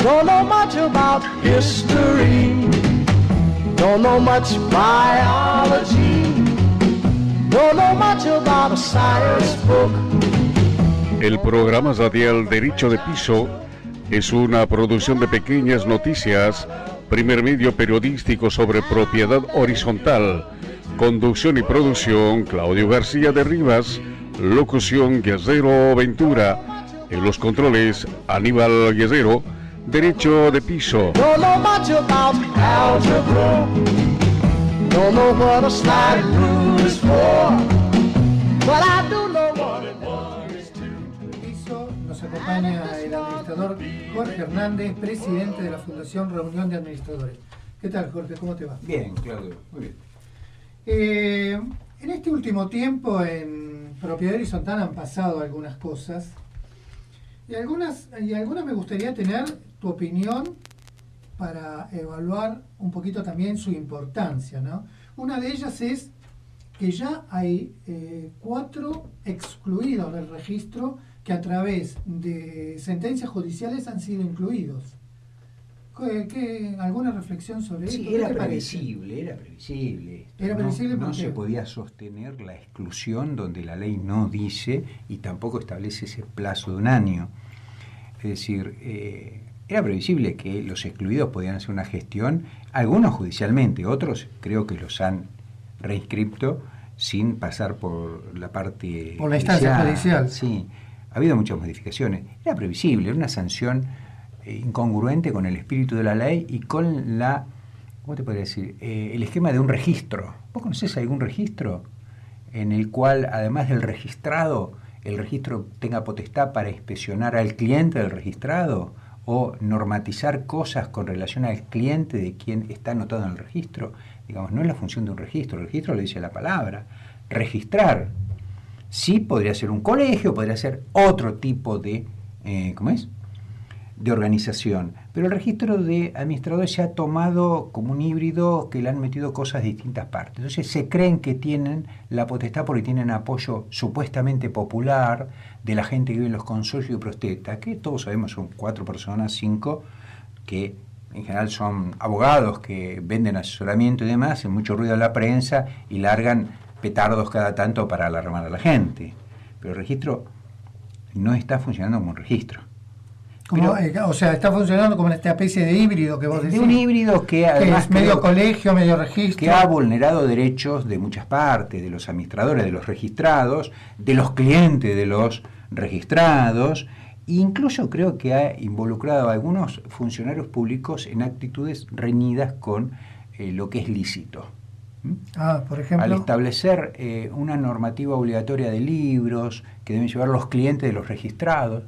Don't know much about history. Don't know much biology. Don't know much about a science book. El programa radial Derecho de Piso es una producción de Pequeñas Noticias, primer medio periodístico sobre propiedad horizontal. Conducción y producción, Claudio García de Rivas. Locución, Guerrero Ventura. En los controles, Aníbal Guerrero. Derecho de Piso. Don't know much about algebra. Don't know what a slide rule is for. But I do know what it was to. Nos acompaña el administrador Jorge Hernández, presidente de la Fundación Reunión de Administradores. ¿Qué tal, Jorge? ¿Cómo te va? Bien, Claudio, muy bien. En este último tiempo en Propiedad Horizontal han pasado algunas cosas y algunas me gustaría tener tu opinión para evaluar un poquito también su importancia, ¿no? Una de ellas es que ya hay 4 excluidos del registro que a través de sentencias judiciales han sido incluidos. ¿Alguna reflexión sobre esto? Sí, era previsible. Era previsible no porque se podía sostener la exclusión donde la ley no dice y tampoco establece ese plazo de un año. Es decir, era previsible que los excluidos podían hacer una gestión, algunos judicialmente, otros creo que los han reinscripto sin pasar por la parte por la instancia judicial. Sí, ha habido muchas modificaciones. Era previsible, era una sanción incongruente con el espíritu de la ley y con la, ¿cómo te podría decir? El esquema de un registro. ¿Vos conocés algún registro en el cual, además del registrado, el registro tenga potestad para inspeccionar al cliente del registrado o normatizar cosas con relación al cliente de quien está anotado en el registro? Digamos, no es la función de un registro. El registro le dice la palabra. Registrar. Sí, podría ser un colegio, podría ser otro tipo de, ¿cómo es?, de organización, pero el registro de administradores se ha tomado como un híbrido que le han metido cosas de distintas partes. Entonces se creen que tienen la potestad porque tienen apoyo supuestamente popular de la gente que vive en los consorcios y protesta, que todos sabemos son 4 personas, 5, que en general son abogados que venden asesoramiento y demás, hacen mucho ruido en la prensa y largan petardos cada tanto para alarmar a la gente. Pero el registro no está funcionando como un registro. O sea, está funcionando como esta especie de híbrido que vos decís. De un híbrido que además es medio colegio, medio registro. Que ha vulnerado derechos de muchas partes, de los administradores, de los registrados, de los clientes de los registrados, e incluso creo que ha involucrado a algunos funcionarios públicos en actitudes reñidas con lo que es lícito. Por ejemplo, al establecer una normativa obligatoria de libros que deben llevar los clientes de los registrados,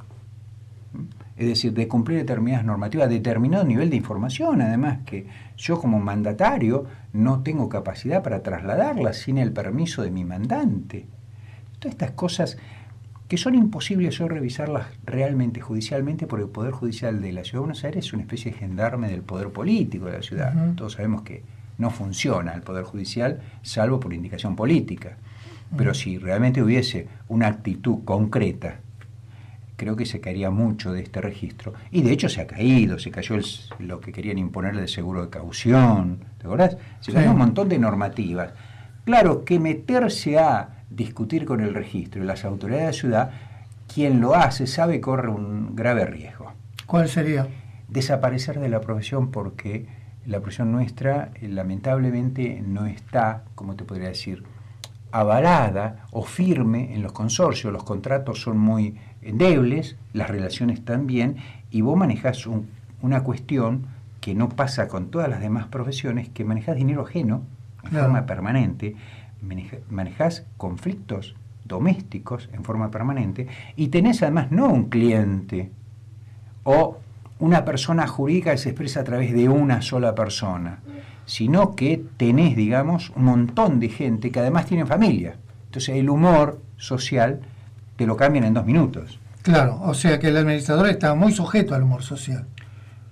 es decir, de cumplir determinadas normativas, determinado nivel de información, además que yo como mandatario no tengo capacidad para trasladarlas sin el permiso de mi mandante. Todas estas cosas que son imposibles hoy revisarlas realmente judicialmente, porque el Poder Judicial de la Ciudad de Buenos Aires es una especie de gendarme del poder político de la ciudad. Uh-huh. Todos sabemos que no funciona el Poder Judicial salvo por indicación política. Uh-huh. Pero si realmente hubiese una actitud concreta, creo que se caería mucho de este registro. Y de hecho se cayó lo que querían imponerle de seguro de caución, ¿te acordás? Se cayó un montón de normativas. Claro que meterse a discutir con el registro y las autoridades de la ciudad, quien lo hace sabe corre un grave riesgo. ¿Cuál sería? Desaparecer de la profesión, porque la profesión nuestra lamentablemente no está, ¿cómo te podría decir?, avalada o firme en los consorcios. Los contratos son muy endebles, las relaciones también, y vos manejás una cuestión que no pasa con todas las demás profesiones, que manejás dinero ajeno en forma permanente, manejás conflictos domésticos en forma permanente, y tenés además no un cliente o una persona jurídica que se expresa a través de una sola persona, sino que tenés, digamos, un montón de gente que además tiene familia. Entonces el humor social te lo cambian en 2 minutos. Claro, o sea que el administrador está muy sujeto al humor social.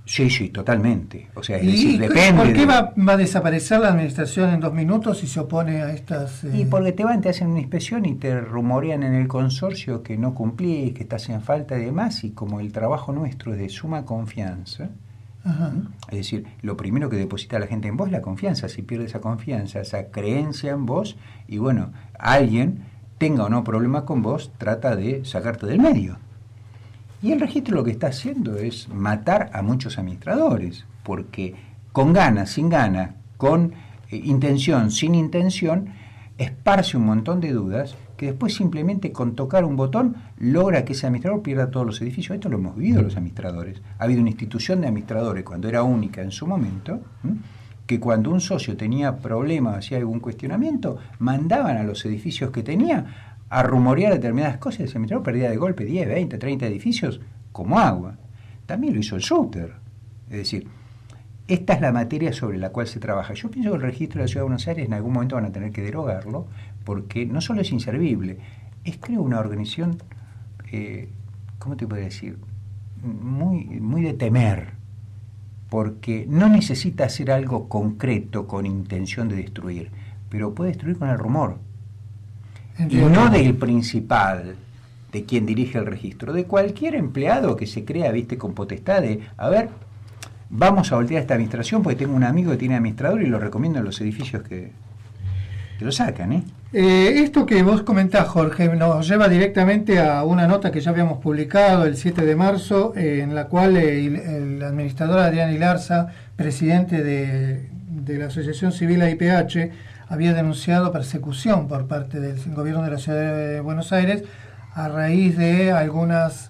Sí, totalmente. O sea, es ¿Y decir, depende. por qué va a desaparecer la administración en 2 minutos si se opone a estas...? Y porque te hacen una inspección y te rumorean en el consorcio que no cumplís, que estás en falta y demás, y como el trabajo nuestro es de suma confianza, Ajá. es decir, lo primero que deposita la gente en vos es la confianza. Si pierde esa confianza, esa creencia en vos, y bueno, alguien, tenga o no problema con vos, trata de sacarte del medio. Y el registro lo que está haciendo es matar a muchos administradores, porque con ganas, sin ganas, con intención, sin intención, esparce un montón de dudas que después simplemente con tocar un botón logra que ese administrador pierda todos los edificios. Esto lo hemos vivido los administradores. Ha habido una institución de administradores cuando era única en su momento, que cuando un socio tenía problemas, hacía algún cuestionamiento, mandaban a los edificios que tenía a rumorear determinadas cosas y el administrador perdía de golpe 10, 20, 30 edificios como agua. También lo hizo el Suter. Es decir, esta es la materia sobre la cual se trabaja. Yo pienso que el registro de la Ciudad de Buenos Aires en algún momento van a tener que derogarlo, porque no solo es inservible, es creo una organización, ¿cómo te podría decir? Muy de temer, porque no necesita hacer algo concreto con intención de destruir, pero puede destruir con el rumor. Entiendo. Y no del principal, de quien dirige el registro, de cualquier empleado que se crea, viste, con potestad de, a ver, vamos a voltear esta administración porque tengo un amigo que tiene administrador y lo recomiendo en los edificios que lo sacan, Esto que vos comentás, Jorge, nos lleva directamente a una nota que ya habíamos publicado el 7 de marzo, en la cual el administrador Adrián Ilarza, presidente de la Asociación Civil AIPH, había denunciado persecución por parte del gobierno de la Ciudad de Buenos Aires a raíz de algunos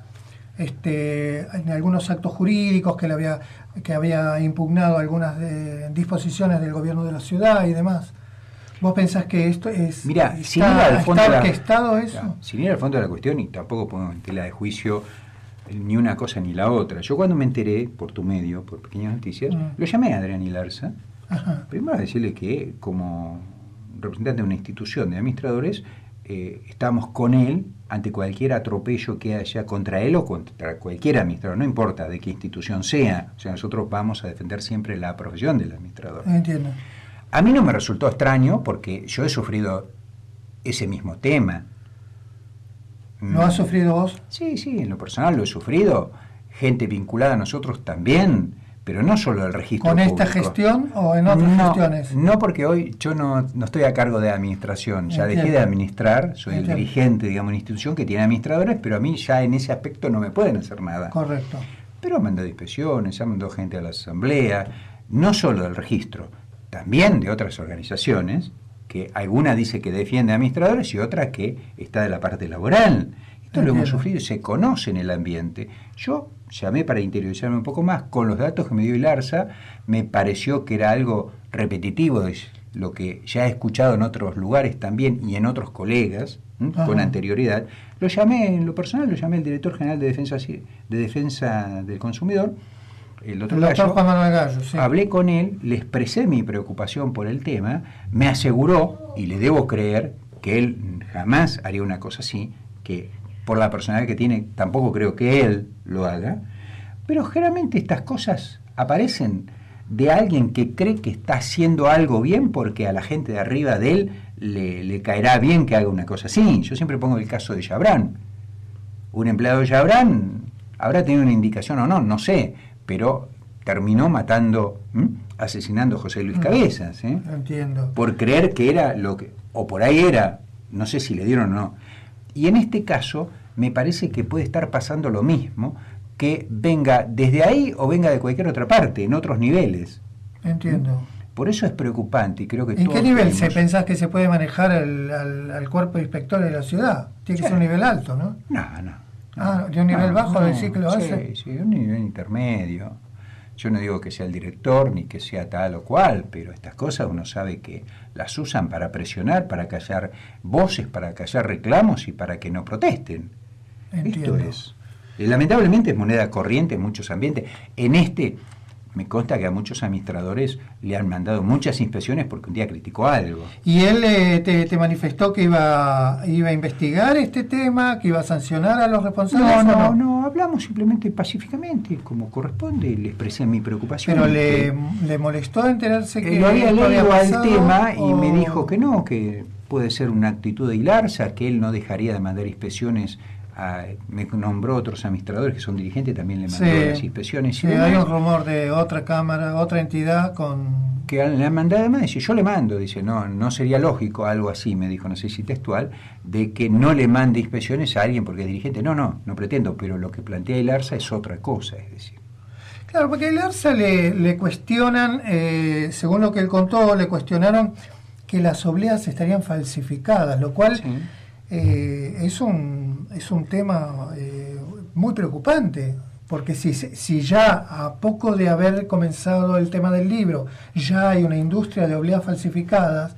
actos jurídicos que había impugnado algunas disposiciones del gobierno de la ciudad y demás. ¿Vos pensás que esto es está orquestado eso? Sin ir al fondo de la cuestión, y tampoco pongo en tela de juicio ni una cosa ni la otra. Yo cuando me enteré, por tu medio, por Pequeñas Noticias, lo llamé a Adrián Ilarza. Ajá. Primero a decirle que como representante de una institución de administradores, estamos con él ante cualquier atropello que haya contra él o contra cualquier administrador, no importa de qué institución sea. O sea, nosotros vamos a defender siempre la profesión del administrador. Entiendo. A mí no me resultó extraño porque yo he sufrido ese mismo tema. ¿Lo has sufrido vos? Sí, en lo personal lo he sufrido. Gente vinculada a nosotros también, pero no solo el registro ¿Con público. esta gestión o en otras gestiones? No, porque hoy yo no estoy a cargo de administración. Ya dejé de administrar, soy el dirigente, digamos, de una institución que tiene administradores, pero a mí ya en ese aspecto no me pueden hacer nada. Correcto. Pero han mandado inspecciones, han mandado gente a la asamblea, no solo del registro, también de otras organizaciones, que alguna dice que defiende administradores y otra que está de la parte laboral. Esto lo hemos sufrido y se conoce en el ambiente. Yo llamé para interiorizarme un poco más. Con los datos que me dio Ilarza, me pareció que era algo repetitivo de lo que ya he escuchado en otros lugares también y en otros colegas con anterioridad. Lo llamé, en lo personal, lo llamé al director general de Defensa del Consumidor, el doctor Juan Manuel Gallo, sí. Hablé con él, le expresé mi preocupación por el tema, me aseguró, y le debo creer, que él jamás haría una cosa así, que por la personalidad que tiene, tampoco creo que él lo haga, pero generalmente estas cosas aparecen de alguien que cree que está haciendo algo bien porque a la gente de arriba de él le caerá bien que haga una cosa así. Yo siempre pongo el caso de Chabrán. Un empleado de Chabrán habrá tenido una indicación o no, no sé, pero terminó asesinando a José Luis Cabezas, Entiendo. por creer que era lo que, o por ahí era, no sé si le dieron o no. Y en este caso me parece que puede estar pasando lo mismo, que venga desde ahí o venga de cualquier otra parte, en otros niveles. Entiendo. Por eso es preocupante y creo que ¿En qué nivel pensás que se puede manejar al cuerpo de inspectores de la ciudad? Tiene que ser un nivel alto, ¿no? No. ¿De un nivel bajo decís que lo hace? Sí, un nivel intermedio. Yo no digo que sea el director ni que sea tal o cual, pero estas cosas uno sabe que las usan para presionar, para callar voces, para callar reclamos y para que no protesten. Entiendo. Esto es. Lamentablemente es moneda corriente en muchos ambientes. En este me consta que a muchos administradores le han mandado muchas inspecciones porque un día criticó algo. ¿Y él te manifestó que iba a investigar este tema, que iba a sancionar a los responsables? No, hablamos simplemente pacíficamente, como corresponde, le expresé mi preocupación. ¿Pero le molestó enterarse que lo había leído al tema o... y me dijo que no, que puede ser una actitud de Ilarsa, que él no dejaría de mandar inspecciones. Me nombró otros administradores que son dirigentes, también le mandó las inspecciones. Sí, hay un rumor de otra cámara, otra entidad que le han mandado además, dice, yo le mando, dice, no sería lógico, algo así, me dijo, no sé si textual, de que no le mande inspecciones a alguien porque es dirigente. No pretendo, pero lo que plantea Ilarsa es otra cosa, es decir. Claro, porque a Ilarsa le cuestionan, según lo que él contó, le cuestionaron que las obleas estarían falsificadas, lo cual... Sí. Es un tema muy preocupante, porque si ya a poco de haber comenzado el tema del libro ya hay una industria de obleas falsificadas,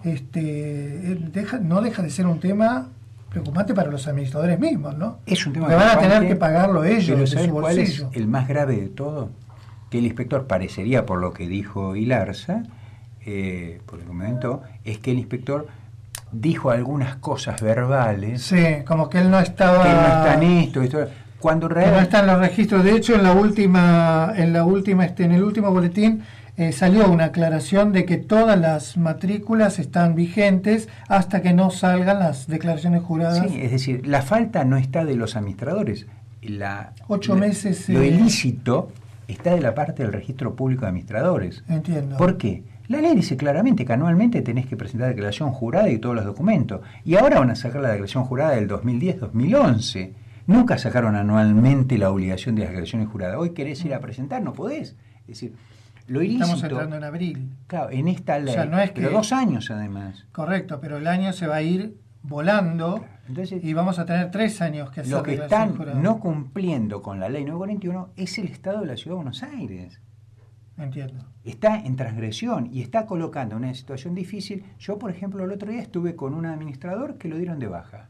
no deja de ser un tema preocupante para los administradores mismos, ¿no? Es un tema que van a tener que pagarlo ellos pero de ¿sabes su cuál bolsillo? Es el más grave de todo? Que el inspector parecería, por lo que dijo Ilarsa, por el momento, es que el inspector dijo algunas cosas verbales. Sí, como que él no estaba... Que no está en esto. Cuando realmente... no está en los registros. De hecho, en el último boletín salió una aclaración de que todas las matrículas están vigentes hasta que no salgan las declaraciones juradas. Sí, es decir, la falta no está de los administradores. 8 meses... Lo ilícito está de la parte del registro público de administradores. Entiendo. ¿Por qué? La ley dice claramente que anualmente tenés que presentar declaración jurada y todos los documentos. Y ahora van a sacar la declaración jurada del 2010-2011. Nunca sacaron anualmente la obligación de las declaraciones juradas. Hoy querés ir a presentar, no podés. Es decir, lo ilícito... Estamos entrando en abril. Claro, en esta ley. O sea, no es que... Pero 2 años además. Correcto, pero el año se va a ir volando. Claro. Entonces, y vamos a tener 3 años que hacer. Lo que están no cumpliendo con la ley 941 es el Estado de la Ciudad de Buenos Aires. Entiendo. Está en transgresión y está colocando en una situación difícil. Yo, por ejemplo, el otro día estuve con un administrador que lo dieron de baja.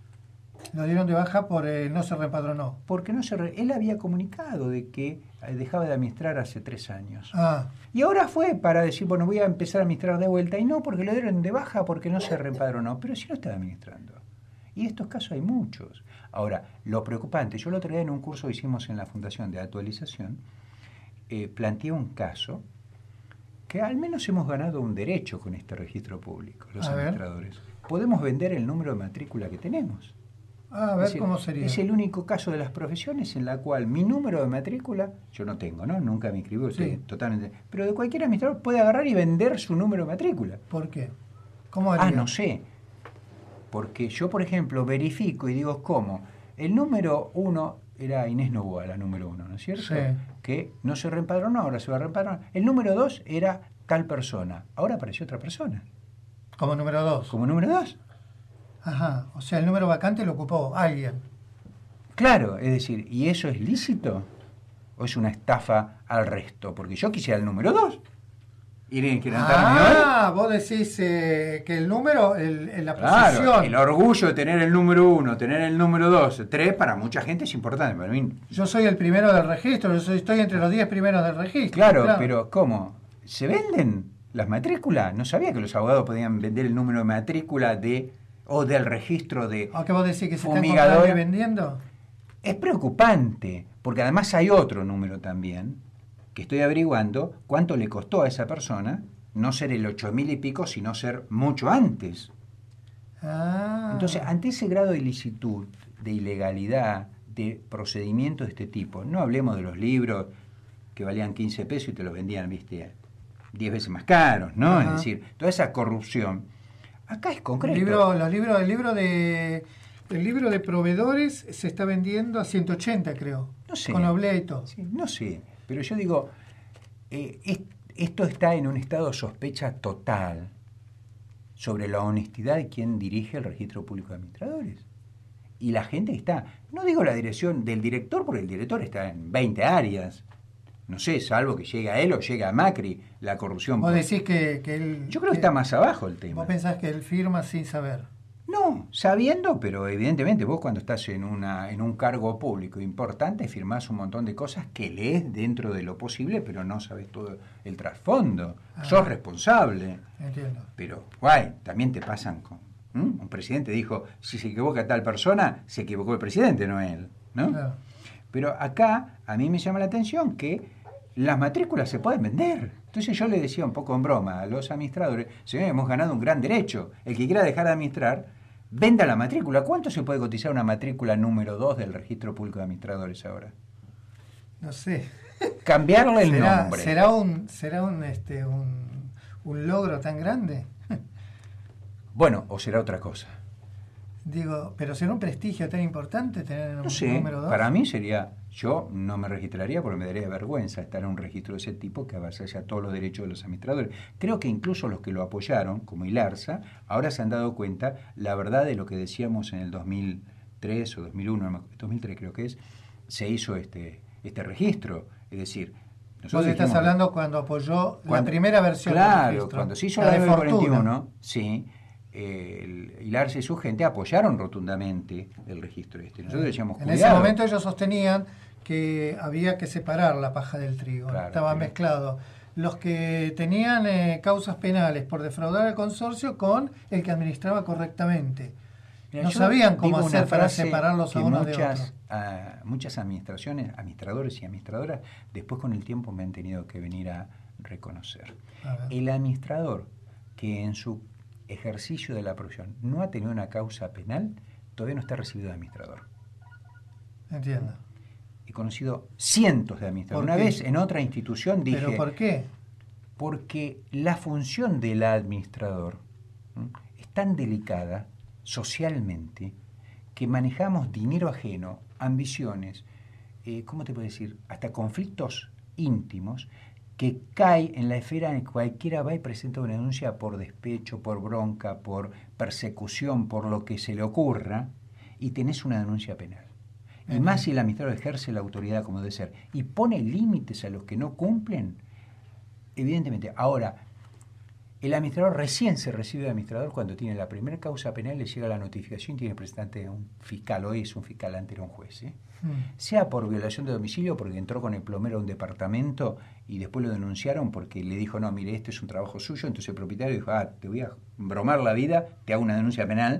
Lo dieron de baja por no se reempadronó. Porque él había comunicado de que dejaba de administrar hace 3 años. Ah. Y ahora fue para decir, bueno, voy a empezar a administrar de vuelta. Y no, porque lo dieron de baja porque no se reempadronó. Pero sí lo estaba administrando. Y estos casos hay muchos. Ahora, lo preocupante, yo el otro día en un curso que hicimos en la Fundación de Actualización, planteé un caso que al menos hemos ganado un derecho con este registro público, los administradores. Podemos vender el número de matrícula que tenemos. A ver cómo sería. Es el único caso de las profesiones en la cual mi número de matrícula, yo no tengo, ¿no? Nunca me inscribí, sí. Totalmente. Pero de cualquier administrador puede agarrar y vender su número de matrícula. ¿Por qué? ¿Cómo haría? No sé. Porque yo, por ejemplo, verifico y digo, ¿cómo? El número 1 era Inés Novoa, la número 1, ¿no es cierto? Sí. Que no se reempadronó, ahora se va a reempadronar. El número 2 era tal persona, ahora apareció otra persona. ¿Como número 2? Como número 2. Ajá, o sea, el número vacante lo ocupó alguien. Claro, es decir, ¿y eso es lícito? ¿O es una estafa al resto? Porque yo quisiera el número 2. Vos decís que el número, la claro, posición. El orgullo de tener el número 1, tener el número 2, 3, para mucha gente es importante. Para mí... Yo soy el primero del registro, estoy entre los 10 primeros del registro. Claro, pero ¿cómo? ¿Se venden las matrículas? No sabía que los abogados podían vender el número de matrícula del registro de ¿O qué vos decís que se están fumigadora. comprando y vendiendo? Es preocupante, porque además hay otro número también, que estoy averiguando cuánto le costó a esa persona no ser el 8.000 y pico, sino ser mucho antes. Entonces, ante ese grado de ilicitud, de ilegalidad, de procedimientos de este tipo, no hablemos de los libros que valían 15 pesos y te los vendían, 10 veces más caros, ¿no? Ajá. Es decir, toda esa corrupción. Acá es concreto. El libro de proveedores se está vendiendo a 180, creo. No sé. Con oblea y todo. Sí, no sé. Pero yo digo, esto está en un estado de sospecha total sobre la honestidad de quien dirige el registro público de administradores. Y la gente está, no digo la dirección del director, porque el director está en 20 áreas. No sé, salvo que llegue a él o llegue a Macri, la corrupción. Vos decís que él... Yo creo que está más abajo el tema. Vos pensás que él firma sin saber. No, sabiendo, pero evidentemente vos cuando estás en un cargo público importante firmás un montón de cosas que lees dentro de lo posible, pero no sabes todo el trasfondo. Sos responsable. Entiendo. Pero, guay, también te pasan con... Un presidente dijo, si se equivoca tal persona, se equivocó el presidente, no él, ¿no? Claro. Pero acá a mí me llama la atención que las matrículas se pueden vender. Entonces yo le decía un poco en broma a los administradores, señores, hemos ganado un gran derecho. El que quiera dejar de administrar, venda la matrícula. ¿Cuánto se puede cotizar una matrícula número 2 del Registro Público de Administradores ahora? No sé. Cambiarle el nombre. ¿Será un logro tan grande? Bueno, o será otra cosa. Digo, pero será un prestigio tan importante tener un No sé, número 2. para mí sería, yo no me registraría porque me daría vergüenza estar en un registro de ese tipo que avasalla todos los derechos de los administradores. Creo que incluso los que lo apoyaron, como Ilarza, ahora se han dado cuenta la verdad de lo que decíamos en el 2003 o 2001, 2003 creo que es, se hizo este registro. Es decir, vos estás hablando cuando apoyó la primera versión del registro. Claro, cuando se hizo la de 41, sí. Ilarza y su gente apoyaron rotundamente el registro este. Nosotros decíamos, en ese momento ellos sostenían que había que separar la paja del trigo, claro, estaba mezclado. Los que tenían causas penales por defraudar al consorcio con el que administraba correctamente. Mira, no sabían cómo digo hacer una para frase separarlos a que unos de otros. Muchas administradores y administradoras, después con el tiempo me han tenido que venir a reconocer. El administrador que en su ejercicio de la profesión no ha tenido una causa penal, todavía no está recibido de administrador. Entiendo. He conocido cientos de administradores. Una vez en otra institución dije... ¿Pero por qué? Porque la función del administrador es tan delicada socialmente que manejamos dinero ajeno, ambiciones, ¿cómo te puedo decir? Hasta conflictos íntimos que cae en la esfera en que cualquiera va y presenta una denuncia por despecho, por bronca, por persecución, por lo que se le ocurra, y tenés una denuncia penal. Y más si el administrador ejerce la autoridad como debe ser y pone límites a los que no cumplen, evidentemente. Ahora, el administrador recién se recibe de administrador cuando tiene la primera causa penal, le llega la notificación y tiene presente a un fiscal, hoy es un fiscal ante un juez, sea por violación de domicilio, porque entró con el plomero a un departamento y después lo denunciaron porque le dijo, no, mire, este es un trabajo suyo, entonces el propietario dijo, te voy a bromar la vida, te hago una denuncia penal,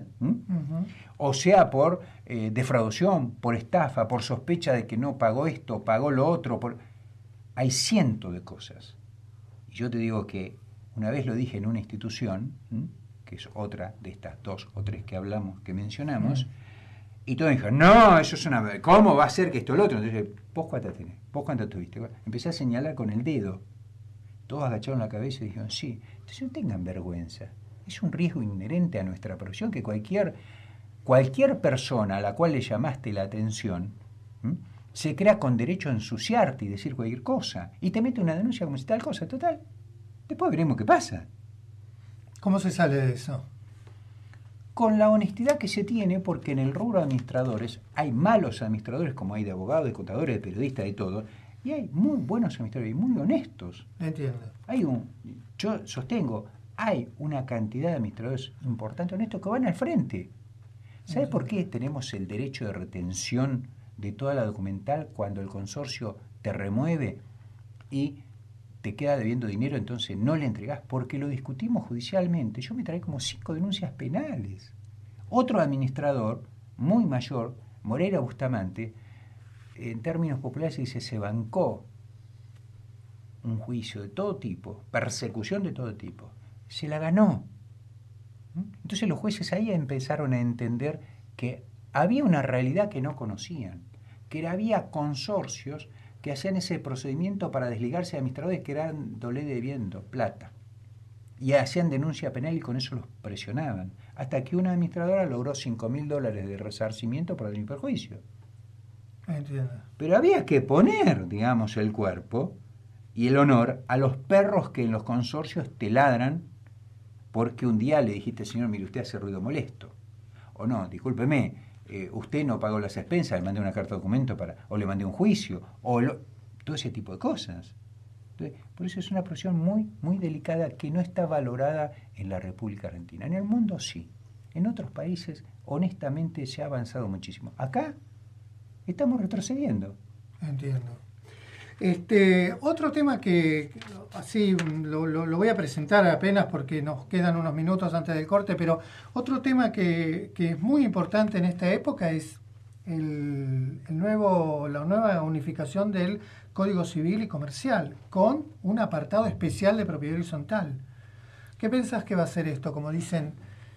o sea por defraudación, por estafa, por sospecha de que no pagó esto, pagó lo otro, hay cientos de cosas. Y yo te digo que una vez lo dije en una institución, que es otra de estas 2 o 3 que hablamos, que mencionamos, y todos dijeron, no, eso es una... ¿Cómo va a ser que esto o lo otro? Entonces, ¿vos cuántas tenés? ¿Vos cuántas tuviste? Empecé a señalar con el dedo. Todos agacharon la cabeza y dijeron, sí. Entonces no tengan vergüenza. Es un riesgo inherente a nuestra profesión que cualquier persona a la cual le llamaste la atención se crea con derecho a ensuciarte y decir cualquier cosa. Y te mete una denuncia como si tal cosa, total. Después veremos qué pasa. ¿Cómo se sale de eso? Con la honestidad que se tiene, porque en el rubro de administradores hay malos administradores, como hay de abogados, de contadores, de periodistas, de todo, y hay muy buenos administradores y muy honestos. Entiendo. Yo sostengo, hay una cantidad de administradores importantes, honestos, que van al frente. ¿Sabe por qué tenemos el derecho de retención de toda la documental cuando el consorcio te remueve y te queda debiendo dinero, entonces no le entregás? Porque lo discutimos judicialmente. Yo me traí como 5 denuncias penales. Otro administrador, muy mayor, Moreira Bustamante, en términos populares dice, se bancó un juicio de todo tipo, persecución de todo tipo. Se la ganó. Entonces los jueces ahí empezaron a entender que había una realidad que no conocían, que había consorcios que hacían ese procedimiento para desligarse de administradores que eran debiendo plata. Y hacían denuncia penal y con eso los presionaban. Hasta que una administradora logró $5.000 de resarcimiento por el perjuicio. Entiendo. Pero había que poner, digamos, el cuerpo y el honor a los perros que en los consorcios te ladran porque un día le dijiste, señor, mire, usted hace ruido molesto. O no, discúlpeme, usted no pagó las expensas, le mandé una carta de documento o le mandé un juicio, todo ese tipo de cosas. Entonces, por eso es una profesión muy, muy delicada que no está valorada en la República Argentina. En el mundo sí. En otros países, honestamente, se ha avanzado muchísimo. Acá estamos retrocediendo. Entiendo. Otro tema que así lo voy a presentar apenas porque nos quedan unos minutos antes del corte, pero otro tema que es muy importante en esta época es la nueva unificación del Código Civil y Comercial, con un apartado especial de propiedad horizontal. ¿Qué pensás que va a ser esto? Como dicen,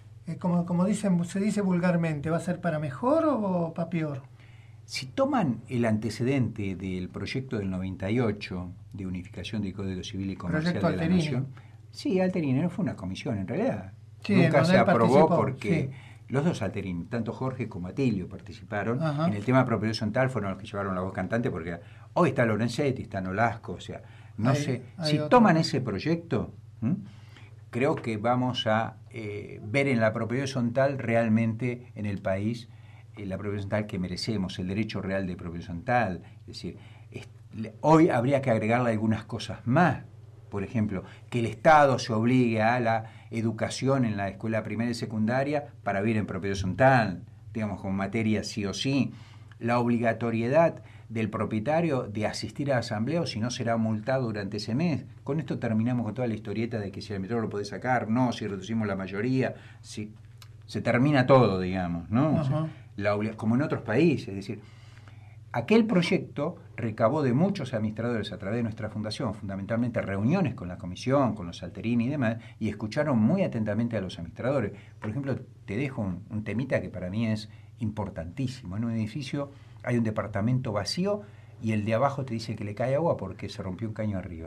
se dice vulgarmente, ¿va a ser para mejor o para peor? Si toman el antecedente del proyecto del 98 de unificación del Código Civil y Comercial Proyecto de la Alterini. Nación, sí, Alterini no fue una comisión en realidad. Sí, Nunca se aprobó participó, porque sí. los dos Alterini, tanto Jorge como Atilio, participaron. Ajá. En el tema de propiedad horizontal fueron los que llevaron la voz cantante, porque hoy está Lorenzetti, está Nolasco, o sea, no sé. Si toman ese proyecto, creo que vamos a ver en la propiedad horizontal realmente en el país la propiedad horizontal que merecemos, el derecho real de propiedad horizontal. Es decir, hoy habría que agregarle algunas cosas más. Por ejemplo, que el Estado se obligue a la educación en la escuela primaria y secundaria para vivir en propiedad horizontal, digamos, como materia sí o sí. La obligatoriedad del propietario de asistir a la asamblea, o si no será multado durante ese mes. Con esto terminamos con toda la historieta de que si el administrador lo puede sacar, no, si reducimos la mayoría, si se termina todo, digamos, ¿no? O sea, como en otros países, es decir, aquel proyecto recabó de muchos administradores a través de nuestra fundación, fundamentalmente reuniones con la comisión, con los Alterini y demás, y escucharon muy atentamente a los administradores. Por ejemplo, te dejo un temita que para mí es importantísimo. En un edificio hay un departamento vacío y el de abajo te dice que le cae agua porque se rompió un caño arriba.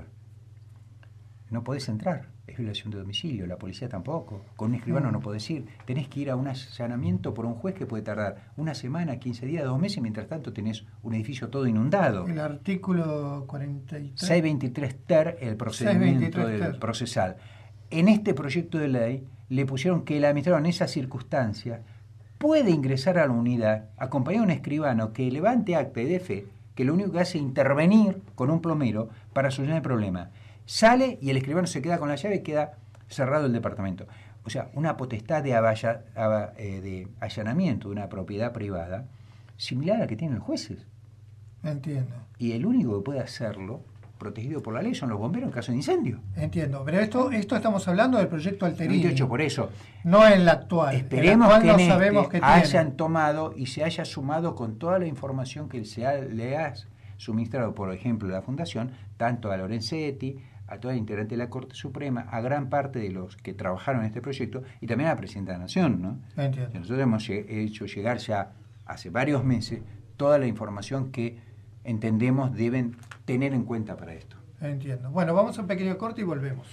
No podés entrar, es violación de domicilio, la policía tampoco, con un escribano no podés ir, tenés que ir a un allanamiento por un juez que puede tardar una semana, 15 días, 2 meses, mientras tanto tenés un edificio todo inundado. El artículo 43. 623 ter, el procedimiento del procesal. En este proyecto de ley le pusieron que el administrador en esa circunstancia puede ingresar a la unidad acompañado de un escribano que levante acta de fe, que lo único que hace es intervenir con un plomero para solucionar el problema. Sale y el escribano se queda con la llave y queda cerrado el departamento. O sea, una potestad de allanamiento de una propiedad privada similar a la que tienen los jueces. Entiendo. Y el único que puede hacerlo, protegido por la ley, son los bomberos en caso de incendio. Entiendo, pero esto estamos hablando del proyecto Alterini. 28, por eso. No en la actual. Esperemos en la actual que no sabemos que qué hayan tiene. tomado y se haya sumado con toda la información que le ha suministrado, por ejemplo, la Fundación, tanto a Lorenzetti, a toda la integrante de la Corte Suprema, a gran parte de los que trabajaron en este proyecto y también a la Presidenta de la Nación, ¿no? Entiendo. Nosotros hemos hecho llegar ya hace varios meses toda la información que entendemos deben tener en cuenta para esto. Entiendo. Bueno, vamos a un pequeño corte y volvemos.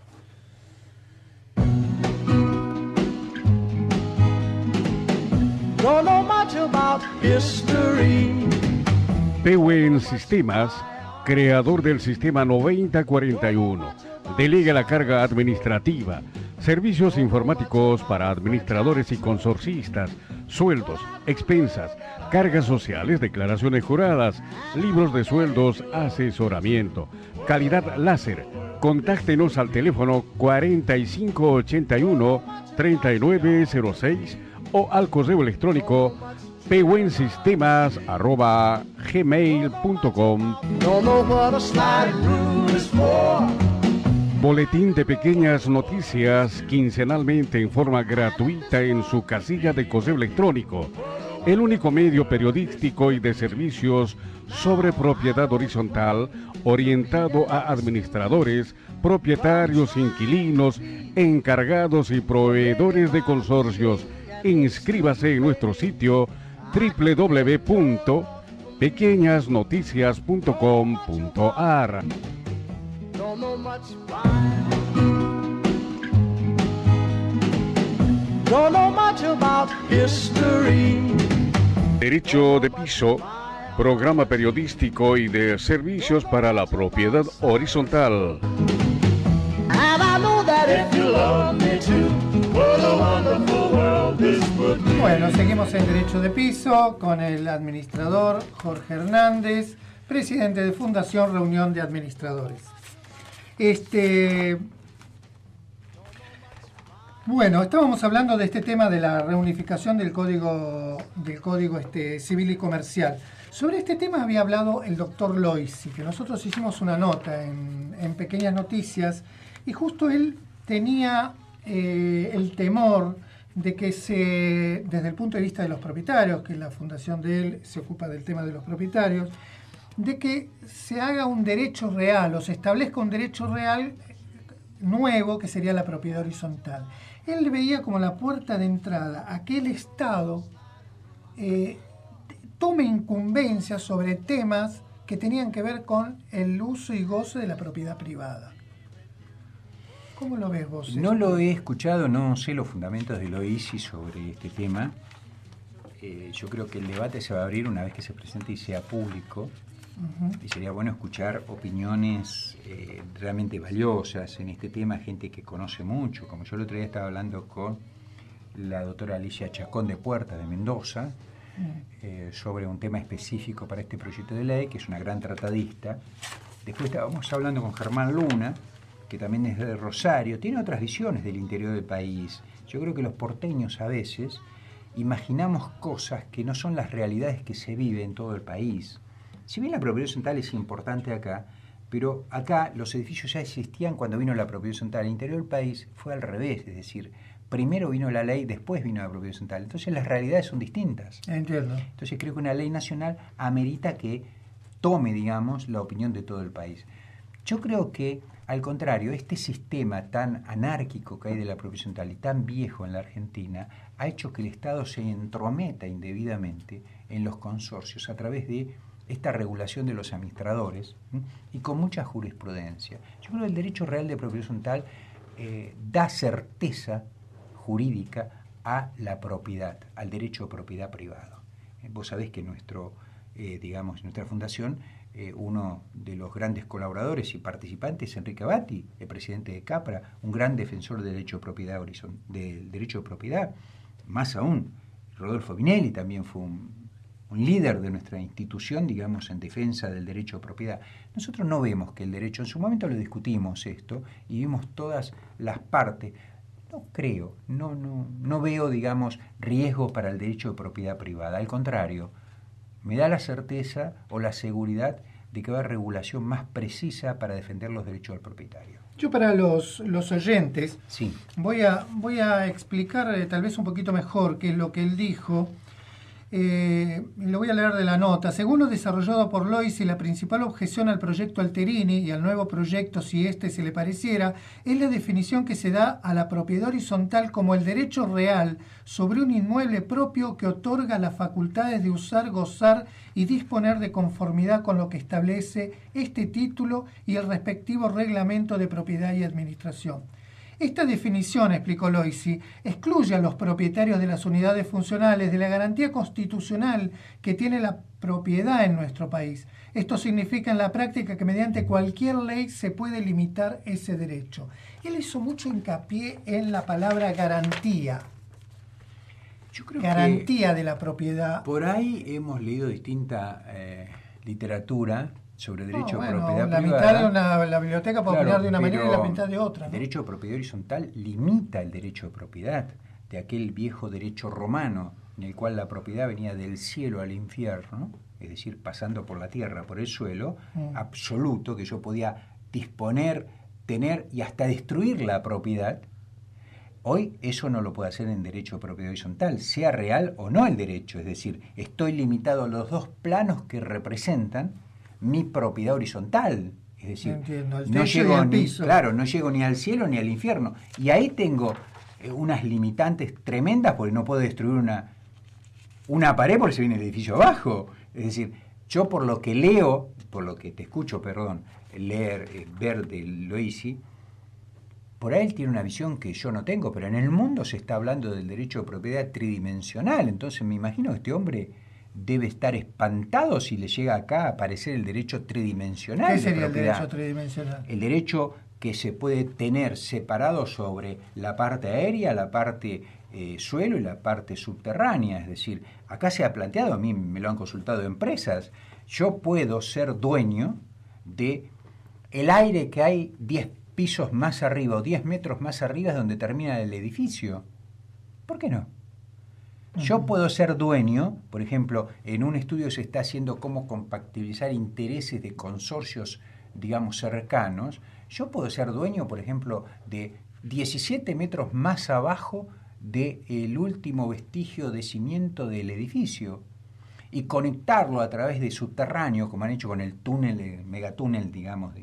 Don't know much about history. Pewen Sistemas, creador del sistema 9041, delega la carga administrativa, servicios informáticos para administradores y consorcistas, sueldos, expensas, cargas sociales, declaraciones juradas, libros de sueldos, asesoramiento, calidad láser. Contáctenos al teléfono 4581-3906 o al correo electrónico pewensistemas@gmail.com. Don't know what a slide rule is for. Boletín de pequeñas noticias quincenalmente en forma gratuita en su casilla de correo electrónico. El único medio periodístico y de servicios sobre propiedad horizontal orientado a administradores, propietarios, inquilinos, encargados y proveedores de consorcios. Inscríbase en nuestro sitio www.pequeñasnoticias.com.ar. Don't know much about history. Derecho de piso, programa periodístico y de servicios para la propiedad horizontal. And I know that if you love me too, what a wonderful world this would be. Bueno, seguimos en Derecho de Piso con el administrador Jorge Hernández, presidente de Fundación Reunión de Administradores. Bueno, estábamos hablando de este tema de la reunificación del código civil y comercial. Sobre este tema había hablado el doctor Loisi, que nosotros hicimos una nota en Pequeñas Noticias, y justo él tenía el temor de que desde el punto de vista de los propietarios, que la fundación de él se ocupa del tema de los propietarios, de que se haga un derecho real o se establezca un derecho real nuevo, que sería la propiedad horizontal. Él veía como la puerta de entrada a que el Estado tome incumbencia sobre temas que tenían que ver con el uso y goce de la propiedad privada. ¿Cómo lo ves vos? No lo he escuchado, no sé los fundamentos de Loisi sobre este tema. Yo creo que el debate se va a abrir una vez que se presente y sea público. Y sería bueno escuchar opiniones realmente valiosas en este tema, gente que conoce mucho. Como yo el otro día estaba hablando con la doctora Alicia Chacón de Puerta, de Mendoza, sobre un tema específico para este proyecto de ley, que es una gran tratadista. Después estábamos hablando con Germán Luna, que también es de Rosario, tiene otras visiones del interior del país. Yo creo que los porteños a veces imaginamos cosas que no son las realidades que se viven en todo el país. Si bien la propiedad horizontal es importante acá, pero acá los edificios ya existían cuando vino la propiedad horizontal. El interior del país fue al revés, es decir, primero vino la ley, después vino la propiedad horizontal. Entonces las realidades son distintas. Entiendo. Entonces creo que una ley nacional amerita que tome, digamos, la opinión de todo el país. Yo creo que, al contrario, este sistema tan anárquico que hay de la propiedad horizontal y tan viejo en la Argentina ha hecho que el Estado se entrometa indebidamente en los consorcios a través de esta regulación de los administradores y con mucha jurisprudencia. Yo creo que el derecho real de propiedad horizontal da certeza jurídica a la propiedad, al derecho de propiedad privado. Vos sabés que nuestra fundación, uno de los grandes colaboradores y participantes es Enrique Abati, el presidente de CAPRA, un gran defensor del derecho de propiedad, del derecho de propiedad. Más aún, Rodolfo Vinelli también fue un líder de nuestra institución, digamos, en defensa del derecho de propiedad. Nosotros no vemos que el derecho, en su momento lo discutimos esto, y vimos todas las partes. No veo, digamos, riesgos para el derecho de propiedad privada. Al contrario, me da la certeza o la seguridad de que va a haber regulación más precisa para defender los derechos del propietario. Yo para los oyentes sí. voy a explicar tal vez un poquito mejor qué es lo que él dijo. Lo voy a leer de la nota. Según lo desarrollado por Loisi, la principal objeción al proyecto Alterini y al nuevo proyecto, si este se le pareciera, es la definición que se da a la propiedad horizontal como el derecho real sobre un inmueble propio que otorga las facultades de usar, gozar y disponer de conformidad con lo que establece este título y el respectivo reglamento de propiedad y administración. Esta definición, explicó Loisi, excluye a los propietarios de las unidades funcionales de la garantía constitucional que tiene la propiedad en nuestro país. Esto significa en la práctica que mediante cualquier ley se puede limitar ese derecho. Él hizo mucho hincapié en la palabra garantía. Yo creo garantía de la propiedad. Por ahí hemos leído distinta literatura sobre derecho de propiedad la privada. Mitad de la biblioteca puede opinar de una manera y la mitad de otra, ¿no? El derecho de propiedad horizontal limita el derecho de propiedad de aquel viejo derecho romano en el cual la propiedad venía del cielo al infierno, es decir, pasando por la tierra, por el suelo, absoluto, que yo podía disponer, tener y hasta destruir la propiedad. Hoy eso no lo puede hacer en derecho de propiedad horizontal, sea real o no el derecho, es decir, estoy limitado a los dos planos que representan mi propiedad horizontal, es decir, no llego ni al cielo ni al infierno. Y ahí tengo unas limitantes tremendas porque no puedo destruir una pared porque se viene el edificio abajo. Es decir, yo por lo que leo, por lo que te escucho, ver de Loisi, por ahí él tiene una visión que yo no tengo, pero en el mundo se está hablando del derecho de propiedad tridimensional. Entonces me imagino que este hombre debe estar espantado si le llega acá a aparecer el derecho tridimensional. ¿Qué sería el derecho tridimensional? El derecho que se puede tener separado sobre la parte aérea, la parte suelo y la parte subterránea. Es decir, acá se ha planteado, a mí me lo han consultado empresas, yo puedo ser dueño de el aire que hay 10 pisos más arriba o 10 metros más arriba es donde termina el edificio. ¿Por qué no? Yo puedo ser dueño, por ejemplo, en un estudio se está haciendo cómo compatibilizar intereses de consorcios, digamos, cercanos. Yo puedo ser dueño, por ejemplo, de 17 metros más abajo del último vestigio de cimiento del edificio y conectarlo a través de subterráneo, como han hecho con el túnel, el megatúnel, digamos,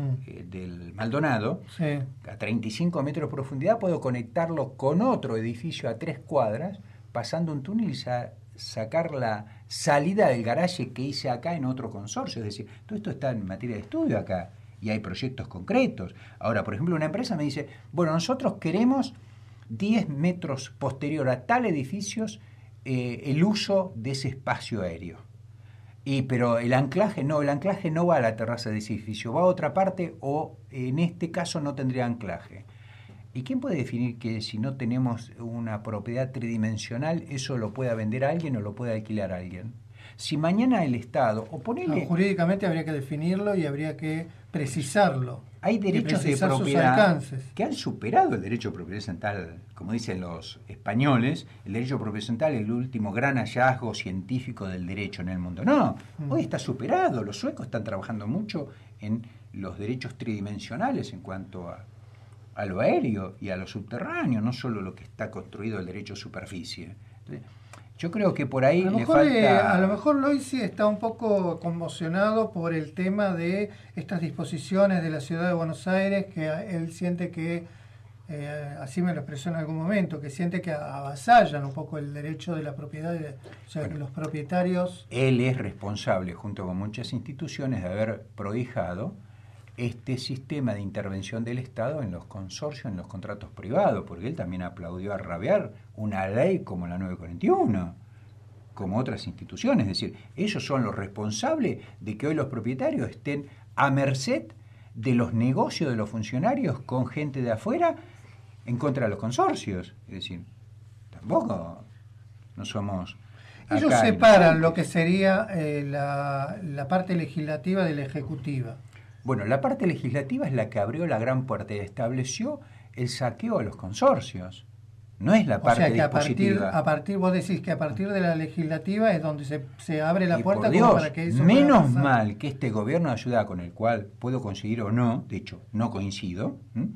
del Maldonado, Sí. a 35 metros de profundidad, puedo conectarlo con otro edificio a 3 cuadras, pasando un túnel y sacar la salida del garaje que hice acá en otro consorcio. Es decir, todo esto está en materia de estudio acá y hay proyectos concretos. Ahora, por ejemplo, una empresa me dice, bueno, nosotros queremos 10 metros posterior a tal edificio el uso de ese espacio aéreo. Pero el anclaje no va a la terraza de ese edificio, va a otra parte o en este caso no tendría anclaje. ¿Y quién puede definir que si no tenemos una propiedad tridimensional, eso lo pueda vender a alguien o lo pueda alquilar a alguien? Si mañana el Estado, o ponele... No, jurídicamente habría que definirlo y habría que precisarlo. Hay derechos de precisar sus propiedad alcances. que han superado el derecho de propiedad horizontal, como dicen los españoles, el derecho de propiedad horizontal es el último gran hallazgo científico del derecho en el mundo. No, hoy está superado. Los suecos están trabajando mucho en los derechos tridimensionales en cuanto a lo aéreo y a lo subterráneo, no solo lo que está construido el derecho de superficie. Entonces, yo creo que por ahí le falta... A lo mejor Loisi está un poco conmocionado por el tema de estas disposiciones de la Ciudad de Buenos Aires, que él siente que, así me lo expresó en algún momento, que siente que avasallan un poco el derecho de la propiedad, o sea, que los propietarios... Él es responsable, junto con muchas instituciones, de haber prohijado este sistema de intervención del Estado en los consorcios, en los contratos privados, porque él también aplaudió a rabiar una ley como la 941, como otras instituciones. Es decir, ellos son los responsables de que hoy los propietarios estén a merced de los negocios de los funcionarios con gente de afuera en contra de los consorcios. Es decir, tampoco no somos... Ellos separan lo que sería la parte legislativa de la ejecutiva. Bueno, la parte legislativa es la que abrió la gran puerta y estableció el saqueo a los consorcios. No es la parte dispositiva. Vos decís que a partir de la legislativa es donde se abre la puerta por Dios, como para que eso menos pueda pasar. mal que este gobierno de ayuda con el cual puedo conseguir o no, de hecho no coincido,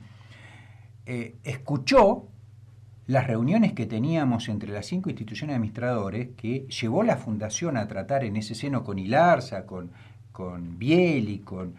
escuchó las reuniones que teníamos entre las 5 instituciones administradores que llevó la Fundación a tratar en ese seno con Ilarza, con Bieli, con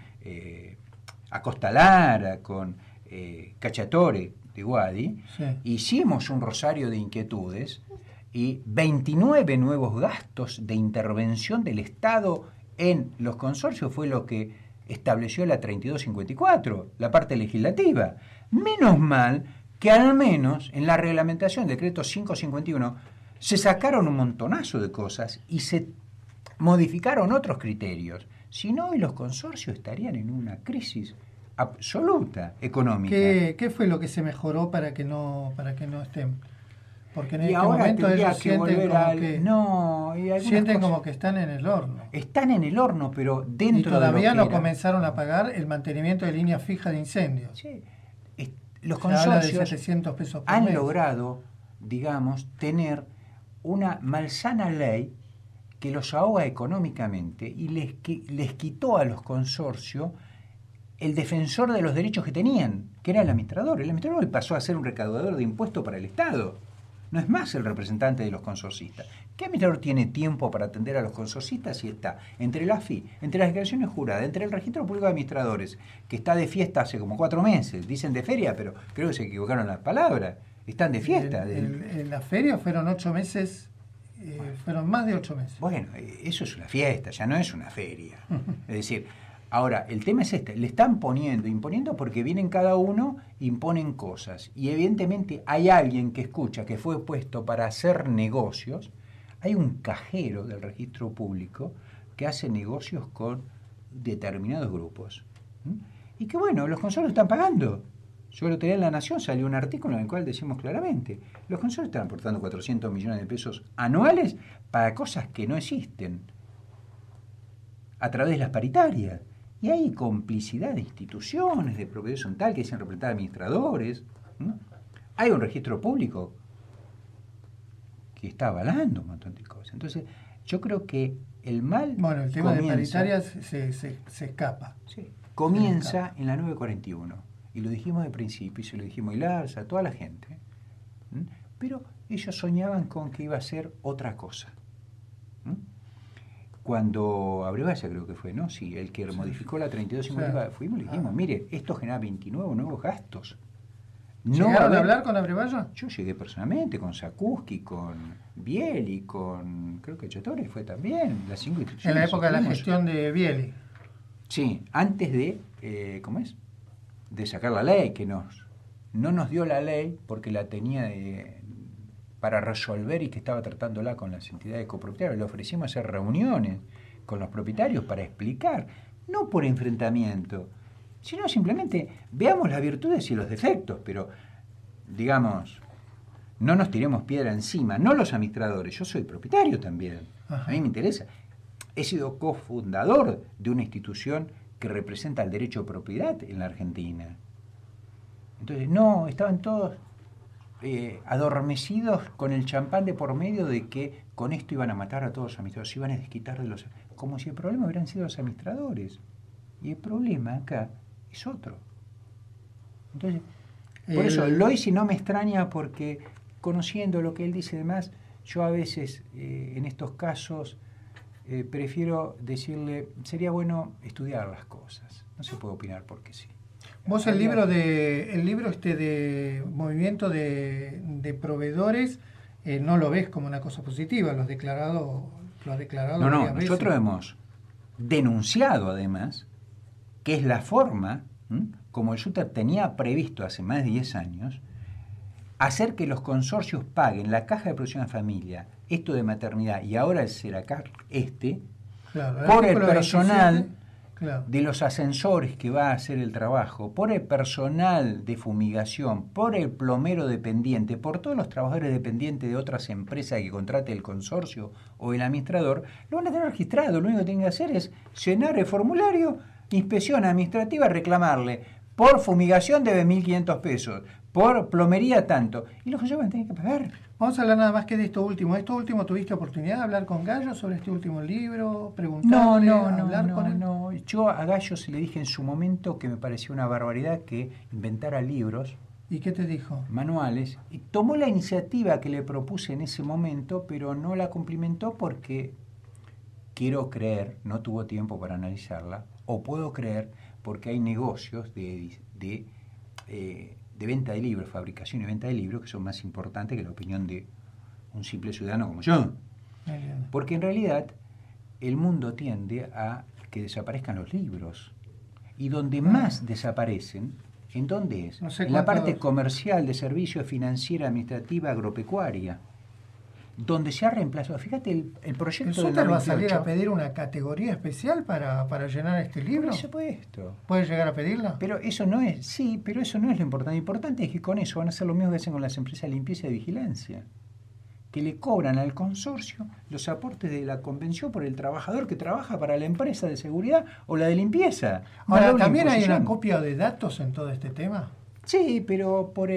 Acosta Lara, con Cacciatore de Guadi. Sí. Hicimos un rosario de inquietudes y 29 nuevos gastos de intervención del Estado en los consorcios fue lo que estableció la 3254, la parte legislativa. Menos mal que al menos en la reglamentación del decreto 551 se sacaron un montonazo de cosas y se modificaron otros criterios. Si no, hoy los consorcios estarían en una crisis absoluta económica. ¿Qué fue lo que se mejoró para que no estén? Porque en y este ahora momento tendría ellos que sienten volver como al... que No, y algunas sienten cosas... como que están en el horno. Están en el horno, pero dentro Y todavía de lo que no era. comenzaron a pagar el mantenimiento de líneas fijas de incendios. Sí. Los Se habla de consorcios 700 pesos por han mes. logrado, digamos, tener una malsana ley que los ahoga económicamente y les quitó a los consorcios el defensor de los derechos que tenían, que era el administrador. El administrador hoy pasó a ser un recaudador de impuestos para el Estado. No es más el representante de los consorcistas. ¿Qué administrador tiene tiempo para atender a los consorcistas si está entre la AFI, entre las declaraciones juradas, entre el Registro Público de Administradores, que está de fiesta hace como 4 meses? Dicen de feria, pero creo que se equivocaron las palabras. Están de fiesta. En la feria fueron 8 meses, fueron más de 8 meses. Bueno, eso es una fiesta, ya no es una feria. Es decir, ahora, el tema es este, le están imponiendo porque vienen cada uno, imponen cosas. Y evidentemente hay alguien que escucha, que fue puesto para hacer negocios. Hay un cajero del registro público que hace negocios con determinados grupos. Y que bueno, los consorcios están pagando. Yo lo tenía en La Nación, salió un artículo en el cual decimos claramente, los consorcios están aportando 400 millones de pesos anuales para cosas que no existen, a través de las paritarias. Y hay complicidad de instituciones de propiedad horizontal que dicen representar administradores. Hay un registro público que está avalando un montón de cosas. Entonces, yo creo que el mal. Bueno, el tema de paritarias se escapa. Sí, comienza en la 941. Y lo dijimos de principio, y se lo dijimos a Ilarza, a toda la gente. Pero ellos soñaban con que iba a ser otra cosa. Cuando Abrevaya creo que fue, ¿no? Sí, el que modificó la 3250, fuimos y le dijimos, mire, esto genera 29 nuevos gastos. ¿Llegaron a hablar con Abrevaya? Yo llegué personalmente con Sakuski, con Bieli, con, creo que Chotores fue también, las 5 instituciones. En la época de la gestión de Bieli. Sí, antes de, ¿cómo es? De sacar la ley, que no nos dio la ley porque la tenía para resolver y que estaba tratándola con las entidades copropietarias. Le ofrecimos hacer reuniones con los propietarios para explicar, no por enfrentamiento, sino simplemente veamos las virtudes y los defectos, pero, digamos, no nos tiremos piedra encima, no los administradores, yo soy propietario también, a mí me interesa. He sido cofundador de una institución que representa el derecho de propiedad en la Argentina. Entonces, no, estaban todos adormecidos con el champán de por medio de que con esto iban a matar a todos los administradores, se iban a desquitar de los... como si el problema hubieran sido los administradores. Y el problema acá es otro. Entonces, por eso Loisi no me extraña, porque conociendo lo que él dice y demás, yo a veces en estos casos prefiero decirle, sería bueno estudiar las cosas. No se puede opinar porque sí. Vos el libro de movimiento de proveedores no lo ves como una cosa positiva, lo has declarado No, nosotros hemos denunciado además que es la forma, como el SUTEP tenía previsto hace más de 10 años, hacer que los consorcios paguen la caja de protección a familia, esto de maternidad y ahora el Seracar, por el personal 27, de los ascensores que va a hacer el trabajo, por el personal de fumigación, por el plomero dependiente, por todos los trabajadores dependientes de otras empresas que contrate el consorcio o el administrador, lo van a tener registrado. Lo único que tienen que hacer es llenar el formulario, inspección administrativa, reclamarle por fumigación debe 1.500 pesos, por plomería tanto, y los consumidores tienen que pagar. Vamos a hablar nada más que de esto último. ¿Esto último tuviste oportunidad de hablar con Gallo sobre este último libro? Preguntarle, hablar con él. No. Yo a Gallo se le dije en su momento que me parecía una barbaridad que inventara libros. ¿Y qué te dijo? Manuales. Y tomó la iniciativa que le propuse en ese momento, pero no la cumplimentó porque quiero creer, no tuvo tiempo para analizarla, o puedo creer porque hay negocios de venta de libros, fabricación y venta de libros, que son más importantes que la opinión de un simple ciudadano como yo. Porque en realidad el mundo tiende a que desaparezcan los libros. Y donde más desaparecen, ¿en dónde es? En la parte comercial, de servicios, financiera, administrativa, agropecuaria. Donde se ha reemplazado. Fíjate, el proyecto del 98, va a salir a pedir una categoría especial para llenar este libro. Por supuesto. ¿Puedes llegar a pedirla? Pero eso no es, sí, pero eso no es lo importante. Lo importante es que con eso van a hacer lo mismo que hacen con las empresas de limpieza y vigilancia, que le cobran al consorcio los aportes de la convención por el trabajador que trabaja para la empresa de seguridad o la de limpieza. Ahora, ¿también hay una copia de datos en todo este tema? Sí, pero por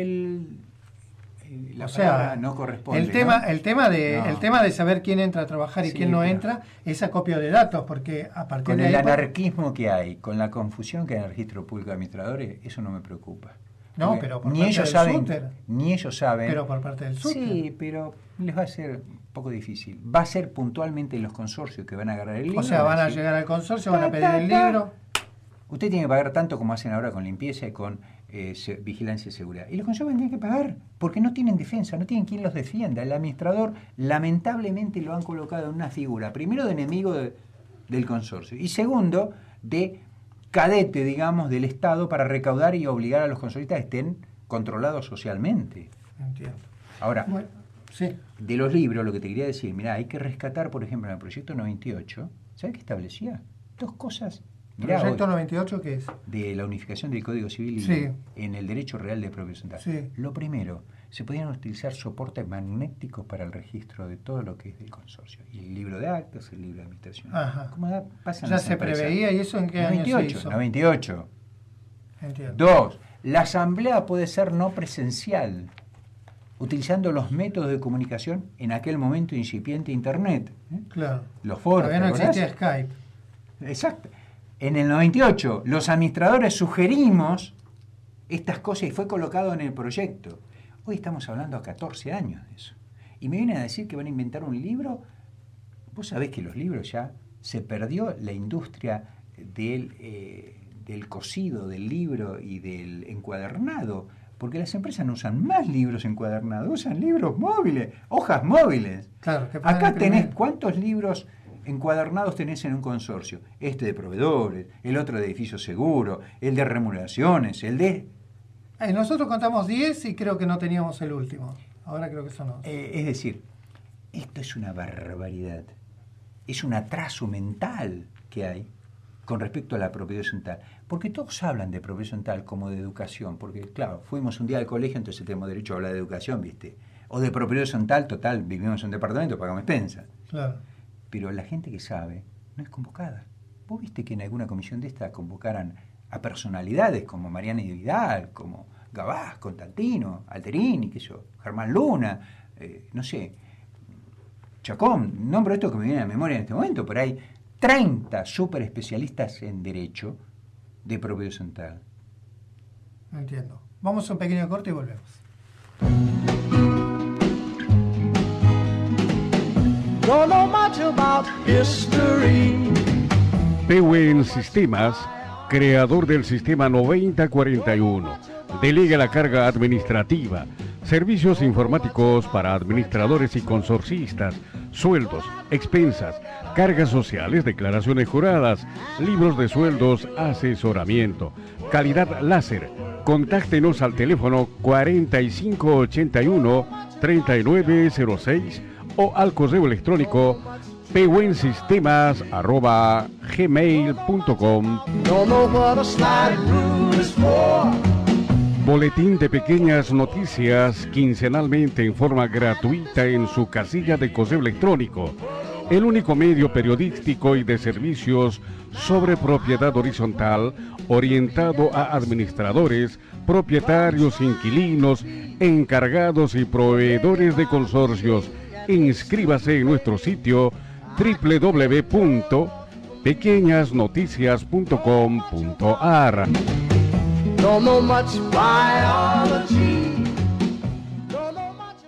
la o sea, no corresponde. El tema de saber quién entra a trabajar y quién no entra, esa copia de datos, porque a partir de ahí... Con el anarquismo que hay, con la confusión que hay en el registro público de administradores, eso no me preocupa. No, porque pero por ni parte ellos del saben, SUTER. Ni ellos saben. Pero por parte del SUTER. Sí, pero les va a ser un poco difícil. Va a ser puntualmente los consorcios que van a agarrar el libro. O sea, van a llegar al consorcio, van a pedir el libro. Usted tiene que pagar tanto como hacen ahora con limpieza y con vigilancia y seguridad. Y los consorcios tienen que pagar porque no tienen defensa, no tienen quien los defienda. El administrador lamentablemente lo han colocado en una figura, primero de enemigo del consorcio y segundo de cadete, digamos, del Estado para recaudar y obligar a los consorcios a que estén controlados socialmente. Entiendo. Ahora, bueno, sí. De los libros, lo que te quería decir, mirá, hay que rescatar, por ejemplo, en el proyecto 98, ¿sabes qué establecía? Dos cosas. Mirá, ¿proyecto 98 qué es? De la unificación del Código Civil sí. en el derecho real de propiedad horizontal. Sí. Lo primero, se podían utilizar soportes magnéticos para el registro de todo lo que es del consorcio. Y el libro de actas, el libro de administración. Ajá. Pasa ¿Ya se preveía y eso en qué año se hizo? 98. Entiendo. 2. La asamblea puede ser no presencial, utilizando los métodos de comunicación en aquel momento incipiente Internet. Claro. Los foros. Todavía no ¿te acordás? existía Skype. Exacto. En el 98, los administradores sugerimos estas cosas y fue colocado en el proyecto. Hoy estamos hablando a 14 años de eso. Y me vienen a decir que van a inventar un libro. Vos sabés que los libros ya se perdió la industria del cosido, del libro y del encuadernado, porque las empresas no usan más libros encuadernados, usan libros móviles, hojas móviles. Claro, que acá tenés, ¿cuántos libros encuadernados tenés en un consorcio? Este de proveedores, el otro de edificio seguro, el de remuneraciones, el de... Nosotros contamos 10 y creo que no teníamos el último. Ahora creo que son 11. Es decir, esto es una barbaridad. Es un atraso mental que hay con respecto a la propiedad horizontal. Porque todos hablan de propiedad horizontal como de educación. Porque, claro, fuimos un día al colegio, entonces tenemos derecho a hablar de educación, ¿viste? O de propiedad horizontal, total, vivimos en un departamento, pagamos expensas. Claro. Pero la gente que sabe no es convocada. ¿Vos viste que en alguna comisión de esta convocaran a personalidades como Mariana y Vidal, como Gabás, Constantino, Alterini, qué sé yo, Germán Luna, no sé, Chacón, nombro esto que me viene a la memoria en este momento, pero hay 30 super especialistas en derecho de propiedad horizontal. Entiendo. Vamos a un pequeño corte y volvemos. Don't know much about history. Pewen Sistemas, creador del sistema 9041, delega la carga administrativa, servicios informáticos para administradores y consorcistas, sueldos, expensas, cargas sociales, declaraciones juradas, libros de sueldos, asesoramiento, calidad láser. Contáctenos al teléfono 4581-3906 o al correo electrónico pewensistemas@gmail.com. Don't know what a sliding rule is for. Boletín de pequeñas noticias quincenalmente en forma gratuita en su casilla de correo electrónico. El único medio periodístico y de servicios sobre propiedad horizontal orientado a administradores, propietarios, inquilinos, encargados y proveedores de consorcios. Inscríbase en nuestro sitio www.pequeñasnoticias.com.ar. Don't know much biology. Don't know much.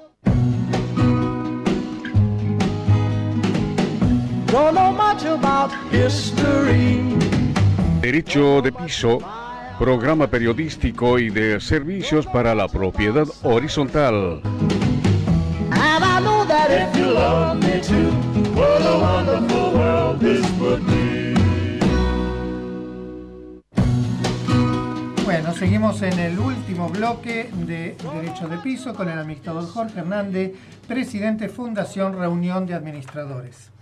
Don't know much about history. Derecho de piso, programa periodístico y de servicios para la propiedad horizontal. And I know that if you love me too, what a wonderful world this would be. Bueno, seguimos en el último bloque de Derecho de Piso con el administrador Jorge Hernández, presidente Fundación Reunión de Administradores.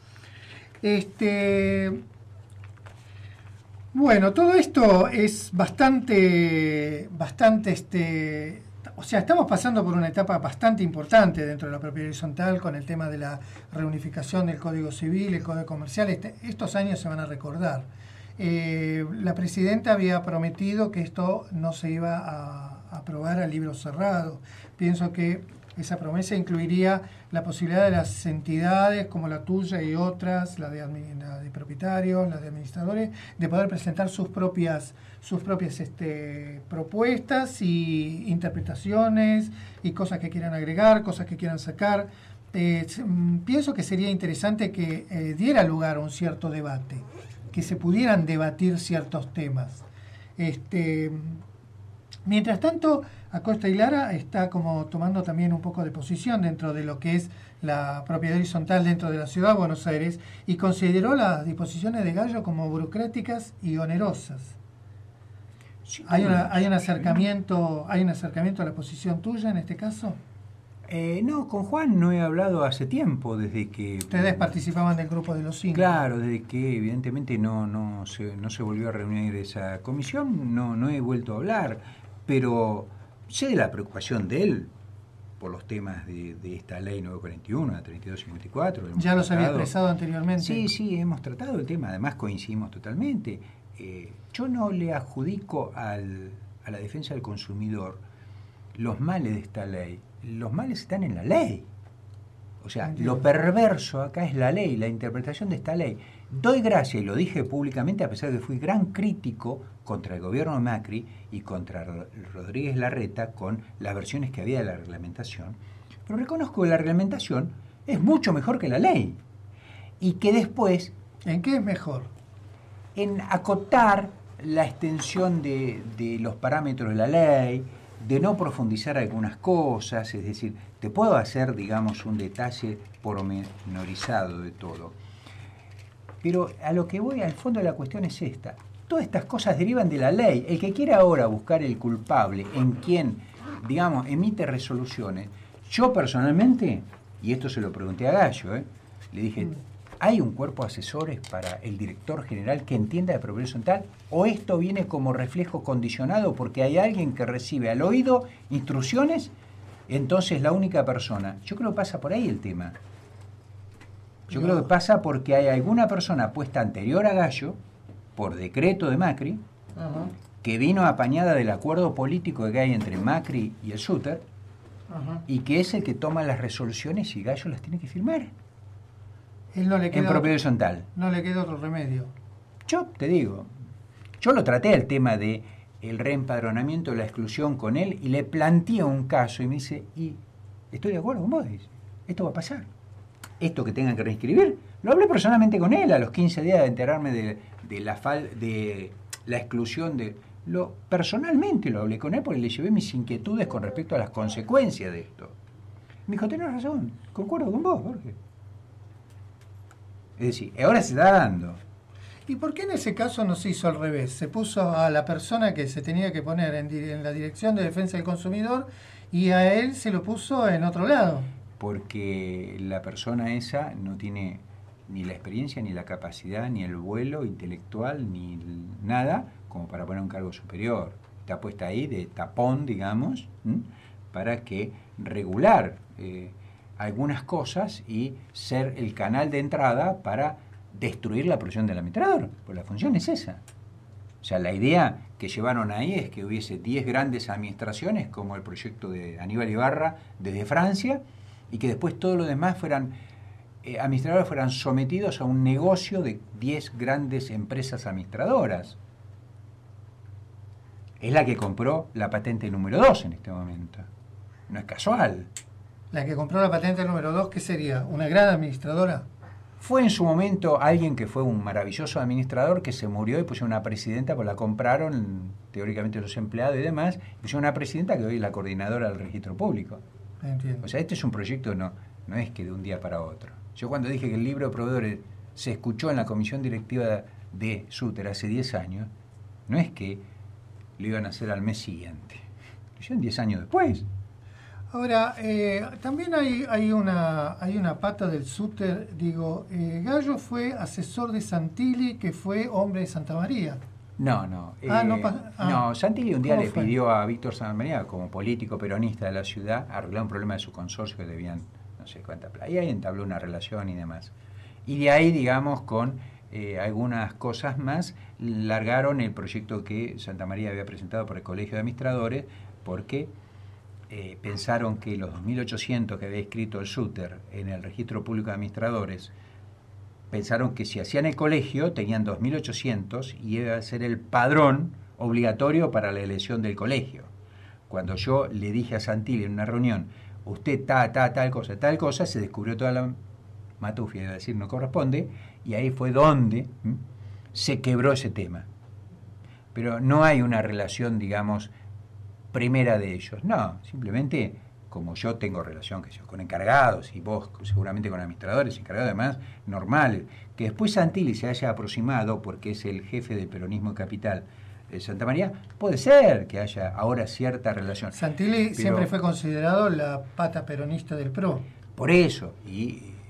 Bueno, todo esto es bastante, o sea, estamos pasando por una etapa bastante importante dentro de la propiedad horizontal con el tema de la reunificación del Código Civil, el Código Comercial. Estos años se van a recordar. La presidenta había prometido que esto no se iba a aprobar a libro cerrado. Pienso que esa promesa incluiría la posibilidad de las entidades como la tuya y otras, la de propietarios, la de administradores, de poder presentar sus propias propuestas y interpretaciones y cosas que quieran agregar, cosas que quieran sacar. Pienso que sería interesante que diera lugar a un cierto debate, que se pudieran debatir ciertos temas. Mientras tanto, Acosta y Lara está como tomando también un poco de posición dentro de lo que es la propiedad horizontal dentro de la Ciudad de Buenos Aires y consideró las disposiciones de Gallo como burocráticas y onerosas. Sí, ¿Hay un acercamiento a la posición tuya en este caso? No, con Juan no he hablado hace tiempo, desde que... Ustedes participaban del grupo de los 5. Claro, desde que evidentemente no se volvió a reunir esa comisión, no he vuelto a hablar, pero sé de la preocupación de él por los temas de esta ley 941, la 3254. Ya los había expresado anteriormente. Sí, hemos tratado el tema, además coincidimos totalmente. Yo no le adjudico a la defensa del consumidor los males de esta ley. Los males están en la ley. O sea, lo perverso acá es la ley, la interpretación de esta ley. Doy gracias, y lo dije públicamente, a pesar de que fui gran crítico contra el gobierno de Macri y contra Rodríguez Larreta con las versiones que había de la reglamentación, pero reconozco que la reglamentación es mucho mejor que la ley. Y que después... ¿En qué es mejor? En acotar la extensión de los parámetros de la ley, de no profundizar algunas cosas, es decir, te puedo hacer, digamos, un detalle pormenorizado de todo. Pero a lo que voy, al fondo de la cuestión es esta. Todas estas cosas derivan de la ley. El que quiera ahora buscar el culpable en quien, digamos, emite resoluciones, yo personalmente, y esto se lo pregunté a Gallo, le dije, ¿hay un cuerpo de asesores para el director general que entienda de propiedad horizontal? ¿O esto viene como reflejo condicionado porque hay alguien que recibe al oído instrucciones? Entonces la única persona. Yo creo que pasa por ahí el tema. Yo creo que pasa porque hay alguna persona puesta anterior a Gallo, por decreto de Macri, que vino apañada del acuerdo político que hay entre Macri y el Suter, y que es el que toma las resoluciones y Gallo las tiene que firmar. Él no le queda en propiedad horizontal. No le queda otro remedio. Yo te digo, yo lo traté el tema de el reempadronamiento, la exclusión con él, y le planteé un caso y me dice, y estoy de acuerdo con vos, dice, esto va a pasar. Esto que tengan que reinscribir, lo hablé personalmente con él a los 15 días de enterarme de la exclusión personalmente lo hablé con él porque le llevé mis inquietudes con respecto a las consecuencias de esto. Me dijo, tenés razón, concuerdo con vos, Jorge. Es decir, ahora se está dando. ¿Y por qué en ese caso no se hizo al revés? Se puso a la persona que se tenía que poner en la Dirección de Defensa del Consumidor y a él se lo puso en otro lado. Porque la persona esa no tiene ni la experiencia, ni la capacidad, ni el vuelo intelectual, ni nada como para poner un cargo superior. Está puesta ahí de tapón, digamos, para que regular algunas cosas y ser el canal de entrada para destruir la producción del administrador, pues la función es esa. O sea, la idea que llevaron ahí es que hubiese 10 grandes administraciones, como el proyecto de Aníbal Ibarra desde Francia, y que después todos los demás administradores fueran sometidos a un negocio de 10 grandes empresas administradoras. Es la que compró la patente número 2 en este momento. No es casual. La que compró la patente número 2, ¿qué sería? ¿Una gran administradora? Fue en su momento alguien que fue un maravilloso administrador que se murió y pusieron una presidenta, pues la compraron teóricamente los empleados y demás, y pusieron una presidenta que hoy es la coordinadora del registro público. Entiendo. O sea, este es un proyecto, no es que de un día para otro. Yo cuando dije que el libro de proveedores se escuchó en la comisión directiva de Suter hace 10 años, no es que lo iban a hacer al mes siguiente. Lo hicieron 10 años después. Ahora, también hay una pata del Suter, digo, Gallo fue asesor de Santilli, que fue hombre de Santa María. No, Santilli un día le pidió a Víctor Santa María, como político peronista de la ciudad, arreglar un problema de su consorcio que debían no sé cuánta plata. Y ahí entabló una relación y demás. Y de ahí, digamos, con algunas cosas más, largaron el proyecto que Santa María había presentado por el Colegio de Administradores, porque pensaron que los 2.800 que había escrito el Suter en el Registro Público de Administradores, pensaron que si hacían el colegio tenían 2.800 y iba a ser el padrón obligatorio para la elección del colegio. Cuando yo le dije a Santilli en una reunión, usted tal cosa, se descubrió toda la matufia, iba a decir, no corresponde, y ahí fue donde se quebró ese tema. Pero no hay una relación, digamos, primera de ellos. No, simplemente como yo tengo relación con encargados y vos seguramente con administradores, encargados además, normal. Que después Santilli se haya aproximado porque es el jefe del peronismo capital de Santa María, puede ser que haya ahora cierta relación. Santilli siempre fue considerado la pata peronista del PRO. Por eso, y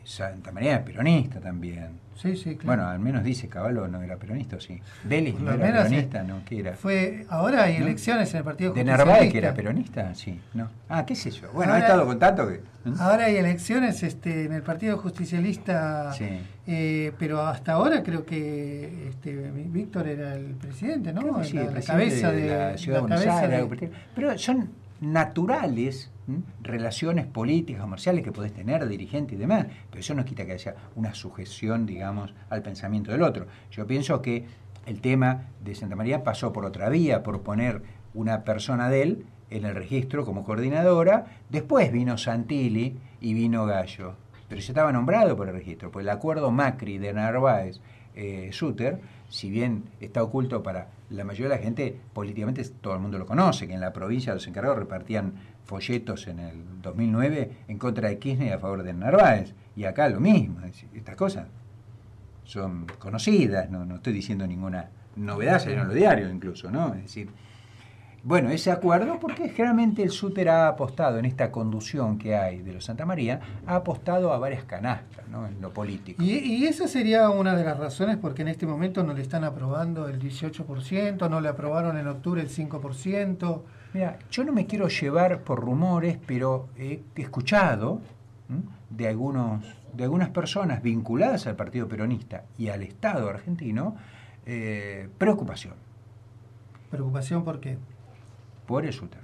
Santa María es peronista también. Sí, sí, claro. Bueno, al menos dice Cavallo no era peronista, ¿o sí? Vélez no Lo era menos, peronista, ¿no? ¿Qué era? Ahora hay ¿No? elecciones en el Partido ¿De Justicialista. Narváez que era peronista? Sí, ¿no? Ah, qué sé yo. Bueno, Ahora- he estado con tanto que... Ahora hay elecciones en el Partido Justicialista, Sí. pero hasta ahora creo que Víctor era el presidente, ¿no? Creo que sí, la el presidente cabeza de la Ciudad de Buenos Aires, algo por el estilo. Pero son naturales relaciones políticas, comerciales que podés tener, dirigente y demás, pero eso no quita que haya una sujeción, digamos, al pensamiento del otro. Yo pienso que el tema de Santa María pasó por otra vía, por poner una persona de él en el registro como coordinadora, después vino Santilli y vino Gallo, pero ya estaba nombrado por el registro, pues el acuerdo Macri de Narváez Suter, si bien está oculto para la mayoría de la gente, políticamente todo el mundo lo conoce, que en la provincia los encargados repartían folletos en el 2009 en contra de Kirchner y a favor de Narváez, y acá lo mismo. Estas cosas son conocidas, no estoy diciendo ninguna novedad, salieron en los diarios incluso, ¿no? Es decir, bueno, ese acuerdo, porque generalmente el Suter ha apostado en esta conducción que hay de los Santa María, ha apostado a varias canastas, ¿no? En lo político. Y esa sería una de las razones porque en este momento no le están aprobando el 18%, no le aprobaron en octubre el 5%. Mira, yo no me quiero llevar por rumores, pero he escuchado de algunas personas vinculadas al Partido Peronista y al Estado argentino preocupación. ¿Preocupación por qué? Por el Suter.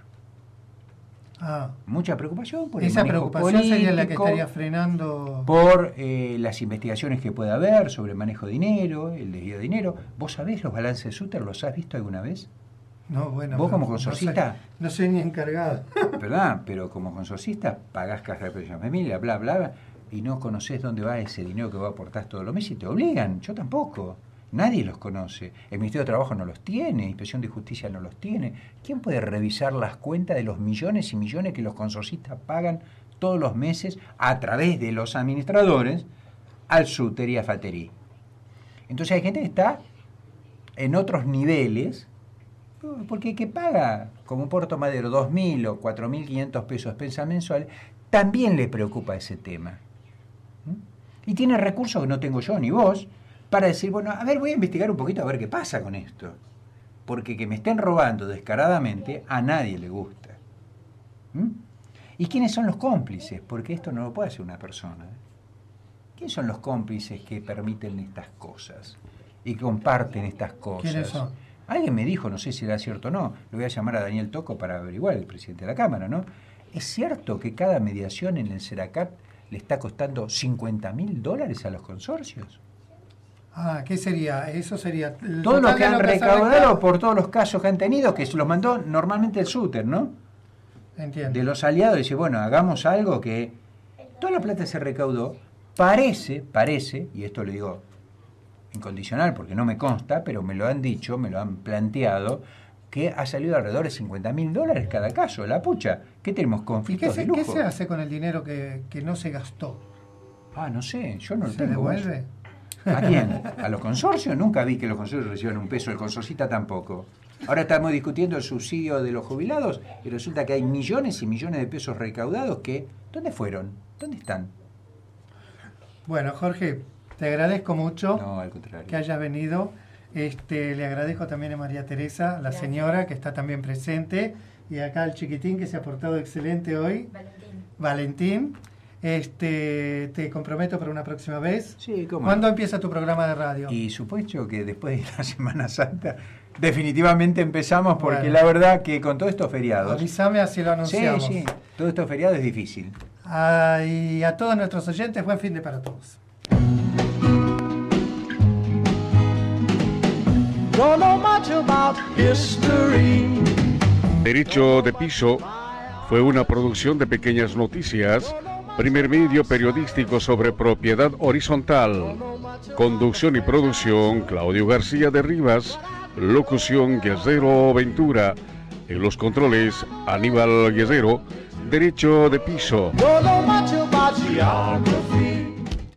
Ah, mucha preocupación por el esa manejo preocupación sería la que político, estaría frenando. por las investigaciones que pueda haber sobre manejo de dinero, el desvío de dinero. ¿Vos sabés los balances de Suter? ¿Los has visto alguna vez? No, bueno. ¿Vos como consorcista? No soy ni encargado. ¿Verdad? Pero como consorcista pagás caja de pensión familia, bla, bla, bla, y no conocés dónde va ese dinero que vos aportás todos los meses y te obligan. Yo tampoco. Nadie los conoce. El Ministerio de Trabajo no los tiene, Inspección de Justicia no los tiene. ¿Quién puede revisar las cuentas de los millones y millones que los consorcistas pagan todos los meses a través de los administradores al Suter y a Fateri? Entonces hay gente que está en otros niveles, porque que paga como Puerto Madero 2.000 o 4.500 pesos expensa mensuales, también le preocupa ese tema. Y tiene recursos que no tengo yo ni vos, para decir, bueno, a ver, voy a investigar un poquito a ver qué pasa con esto. Porque que me estén robando descaradamente a nadie le gusta. ¿Y quiénes son los cómplices? Porque esto no lo puede hacer una persona. ¿Quiénes son los cómplices que permiten estas cosas y comparten estas cosas? ¿Quiénes son? Alguien me dijo, no sé si era cierto o no, lo voy a llamar a Daniel Tocco para averiguar, el presidente de la Cámara, ¿no? ¿Es cierto que cada mediación en el Seracat le está costando $50.000 a los consorcios? Ah, ¿qué sería? Eso sería... Todo lo que han recaudado por todos los casos que han tenido, que se los mandó normalmente el Suter, ¿no? Entiendo. De los aliados, dice, bueno, hagamos algo que... Toda la plata se recaudó, parece, y esto lo digo incondicional porque no me consta, pero me lo han dicho, me lo han planteado, que ha salido alrededor de $50.000 cada caso, la pucha. ¿Qué tenemos? ¿Y Conflictos de lujo. qué se hace con el dinero que no se gastó? Ah, no sé, yo no lo ¿Se tengo. devuelve? ¿A quién? ¿A los consorcios? Nunca vi que los consorcios reciban un peso, el consorcista tampoco. Ahora estamos discutiendo el subsidio de los jubilados y resulta que hay millones y millones de pesos recaudados que... ¿Dónde fueron? ¿Dónde están? Bueno, Jorge, te agradezco mucho No, al contrario. que hayas venido. Le agradezco también a María Teresa, la señora, que está también presente, y acá al chiquitín que se ha portado excelente hoy. Valentín. Te comprometo para una próxima vez. Sí, ¿cómo? ¿Cuándo empieza tu programa de radio? Y supuesto que después de la Semana Santa definitivamente empezamos porque Bueno. la verdad que con todos estos feriados... Avísame así lo anunciamos. Sí, todos estos feriados es difícil. Y a todos nuestros oyentes, buen fin de para todos. Don't know much about history. Derecho de Piso fue una producción de Pequeñas Noticias, primer medio periodístico sobre propiedad horizontal. Conducción y producción, Claudio García de Rivas. Locución, Guerrero Ventura. En los controles, Aníbal Guerrero. Derecho de Piso. Don't know much about geography.